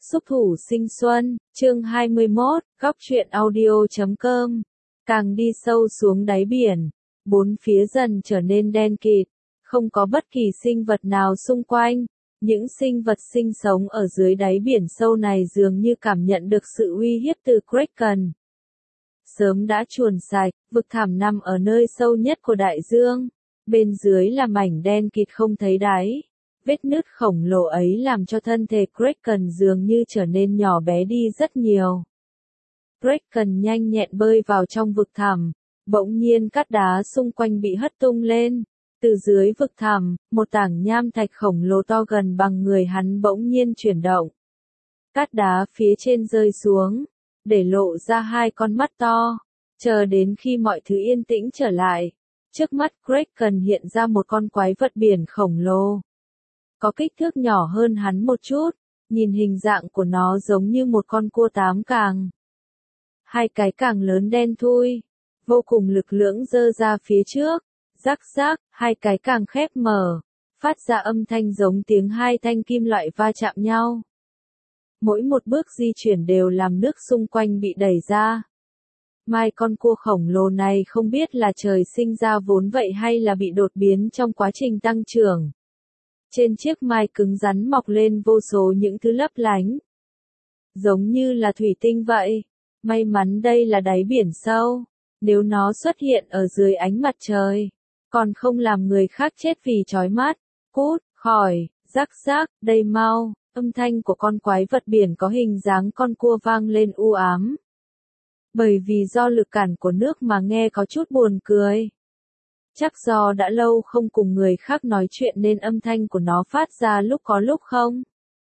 Xúc thủ sinh xuân, chương 21, góc truyện audio.com. Càng đi sâu xuống đáy biển, bốn phía dần trở nên đen kịt, không có bất kỳ sinh vật nào xung quanh. Những sinh vật sinh sống ở dưới đáy biển sâu này dường như cảm nhận được sự uy hiếp từ Kraken. Sớm đã chuồn sạch, vực thẳm nằm ở nơi sâu nhất của đại dương. Bên dưới là mảnh đen kịt không thấy đáy. Vết nứt khổng lồ ấy làm cho thân thể Kraken dường như trở nên nhỏ bé đi rất nhiều. Kraken nhanh nhẹn bơi vào trong vực thẳm, bỗng nhiên cát đá xung quanh bị hất tung lên. Từ dưới vực thẳm, một tảng nham thạch khổng lồ to gần bằng người hắn bỗng nhiên chuyển động. Cát đá phía trên rơi xuống, để lộ ra hai con mắt to. Chờ đến khi mọi thứ yên tĩnh trở lại, trước mắt Kraken hiện ra một con quái vật biển khổng lồ. Có kích thước nhỏ hơn hắn một chút, nhìn hình dạng của nó giống như một con cua tám càng. Hai cái càng lớn đen thui, vô cùng lực lưỡng giơ ra phía trước, rắc rắc, hai cái càng khép mở, phát ra âm thanh giống tiếng hai thanh kim loại va chạm nhau. Mỗi một bước di chuyển đều làm nước xung quanh bị đẩy ra. Mai con cua khổng lồ này không biết là trời sinh ra vốn vậy hay là bị đột biến trong quá trình tăng trưởng. Trên chiếc mai cứng rắn mọc lên vô số những thứ lấp lánh. Giống như là thủy tinh vậy. May mắn đây là đáy biển sâu. Nếu nó xuất hiện ở dưới ánh mặt trời, còn không làm người khác chết vì chói mắt. Cút, khỏi, rắc rắc, đây mau. Âm thanh của con quái vật biển có hình dáng con cua vang lên u ám. Bởi vì do lực cản của nước mà nghe có chút buồn cười. Chắc do đã lâu không cùng người khác nói chuyện nên âm thanh của nó phát ra lúc có lúc không.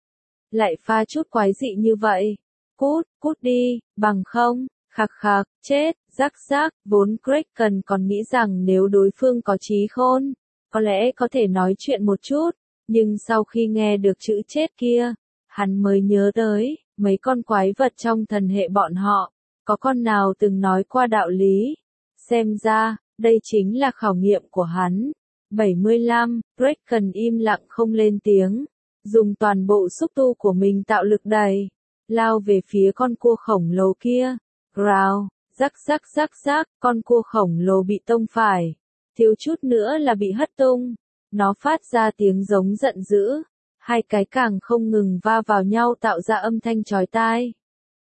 Lại pha chút quái dị như vậy. Cút, cút đi, bằng không, khạc khạc, chết, rắc rắc. Vốn Kraken còn nghĩ rằng nếu đối phương có trí khôn, có lẽ có thể nói chuyện một chút. Nhưng sau khi nghe được chữ chết kia, hắn mới nhớ tới, mấy con quái vật trong thần hệ bọn họ, có con nào từng nói qua đạo lý. Xem ra, đây chính là khảo nghiệm của hắn. 75, Kraken im lặng không lên tiếng, dùng toàn bộ xúc tu của mình tạo lực đẩy, lao về phía con cua khổng lồ kia. Growl, rắc rắc rắc rắc, con cua khổng lồ bị tông phải, thiếu chút nữa là bị hất tung. Nó phát ra tiếng giống giận dữ, hai cái càng không ngừng va vào nhau tạo ra âm thanh chói tai.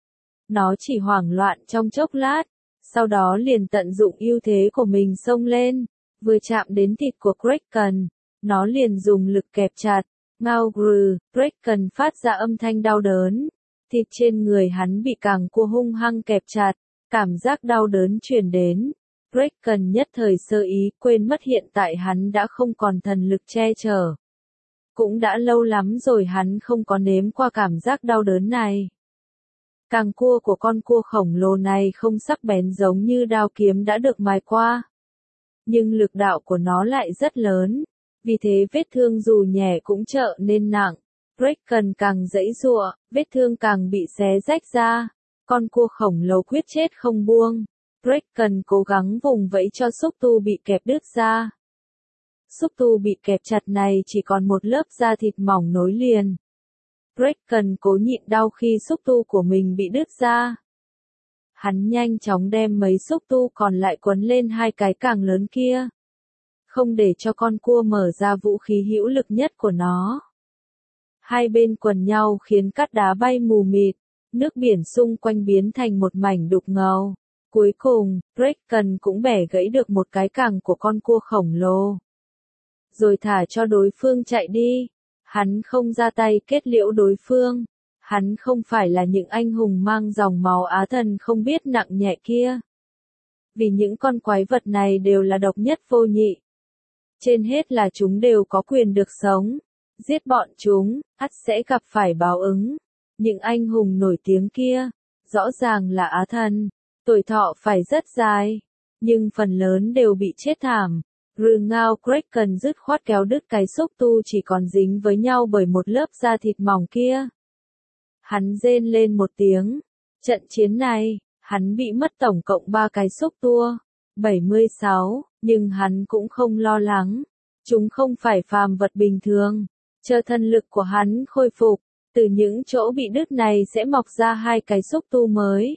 Nó chỉ hoảng loạn trong chốc lát, sau đó liền tận dụng ưu thế của mình xông lên, vừa chạm đến thịt của Kraken, nó liền dùng lực kẹp chặt. Ngao grừ, Kraken phát ra âm thanh đau đớn, thịt trên người hắn bị càng cua hung hăng kẹp chặt, cảm giác đau đớn truyền đến. Kraken nhất thời sơ ý quên mất hiện tại hắn đã không còn thần lực che chở. Cũng đã lâu lắm rồi hắn không có nếm qua cảm giác đau đớn này. Càng cua của con cua khổng lồ này không sắc bén giống như đao kiếm đã được mài qua. Nhưng lực đạo của nó lại rất lớn, vì thế vết thương dù nhẹ cũng trở nên nặng. Kraken càng giãy giụa, vết thương càng bị xé rách ra. Con cua khổng lồ quyết chết không buông. Kraken cố gắng vùng vẫy cho xúc tu bị kẹp đứt ra. Xúc tu bị kẹp chặt này chỉ còn một lớp da thịt mỏng nối liền. Kraken cố nhịn đau khi xúc tu của mình bị đứt ra. Hắn nhanh chóng đem mấy xúc tu còn lại quấn lên hai cái càng lớn kia. Không để cho con cua mở ra vũ khí hữu lực nhất của nó. Hai bên quần nhau khiến cát đá bay mù mịt, nước biển xung quanh biến thành một mảnh đục ngầu. Cuối cùng, Kraken cũng bẻ gãy được một cái càng của con cua khổng lồ. Rồi thả cho đối phương chạy đi. Hắn không ra tay kết liễu đối phương. Hắn không phải là những anh hùng mang dòng máu Á thần không biết nặng nhẹ kia. Vì những con quái vật này đều là độc nhất vô nhị. Trên hết là chúng đều có quyền được sống. Giết bọn chúng, ắt sẽ gặp phải báo ứng. Những anh hùng nổi tiếng kia, rõ ràng là Á thần, tuổi thọ phải rất dài, nhưng phần lớn đều bị chết thảm. Ngao Kraken dứt khoát kéo đứt cái xúc tu chỉ còn dính với nhau bởi một lớp da thịt mỏng kia. Hắn rên lên một tiếng. Trận chiến này, hắn bị mất tổng cộng 3 cái xúc tua. 76, nhưng hắn cũng không lo lắng. Chúng không phải phàm vật bình thường. Chờ thần lực của hắn khôi phục, Từ những chỗ bị đứt này sẽ mọc ra 2 cái xúc tu mới.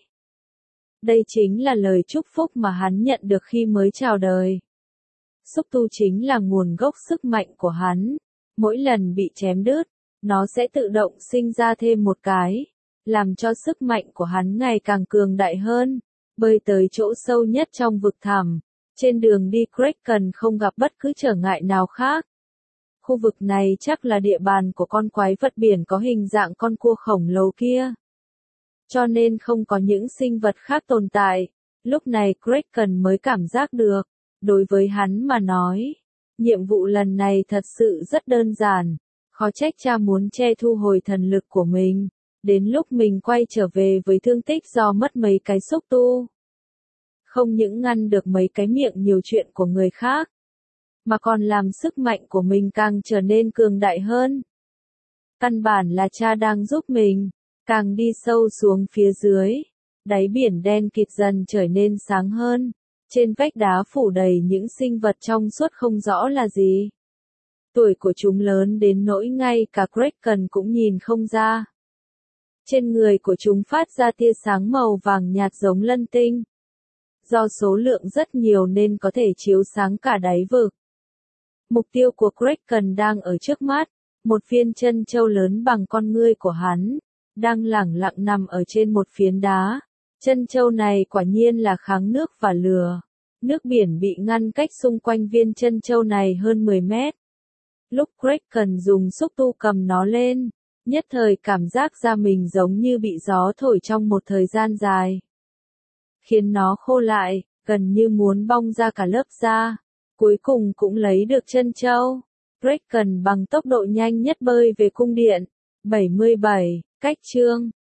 Đây chính là lời chúc phúc mà hắn nhận được khi mới chào đời. Xúc tu chính là nguồn gốc sức mạnh của hắn. Mỗi lần bị chém đứt, nó sẽ tự động sinh ra thêm một cái, làm cho sức mạnh của hắn ngày càng cường đại hơn, bơi tới chỗ sâu nhất trong vực thẳm. Trên đường đi Kraken không gặp bất cứ trở ngại nào khác. Khu vực này chắc là địa bàn của con quái vật biển có hình dạng con cua khổng lồ kia. Cho nên không có những sinh vật khác tồn tại. Lúc này Kraken mới cảm giác được, đối với hắn mà nói, nhiệm vụ lần này thật sự rất đơn giản. Khó trách cha muốn che thu hồi thần lực của mình, đến lúc mình quay trở về với thương tích do mất mấy cái xúc tu. Không những ngăn được mấy cái miệng nhiều chuyện của người khác, mà còn làm sức mạnh của mình càng trở nên cường đại hơn. Căn bản là cha đang giúp mình, càng đi sâu xuống phía dưới, đáy biển đen kịt dần trở nên sáng hơn, trên vách đá phủ đầy những sinh vật trong suốt không rõ là gì. Tuổi của chúng lớn đến nỗi ngay cả Kraken cũng nhìn không ra. Trên người của chúng phát ra tia sáng màu vàng nhạt giống lân tinh. Do số lượng rất nhiều nên có thể chiếu sáng cả đáy vực. Mục tiêu của Kraken đang ở trước mắt, một viên chân châu lớn bằng con ngươi của hắn, đang lẳng lặng nằm ở trên một phiến đá. Chân châu này quả nhiên là kháng nước và lửa. Nước biển bị ngăn cách xung quanh viên chân châu này hơn 10 mét. Lúc Kraken dùng xúc tu cầm nó lên, nhất thời cảm giác da mình giống như bị gió thổi trong một thời gian dài. Khiến nó khô lại, gần như muốn bong ra cả lớp da. Cuối cùng cũng lấy được chân châu. Kraken bằng tốc độ nhanh nhất bơi về cung điện. 77, cách chương.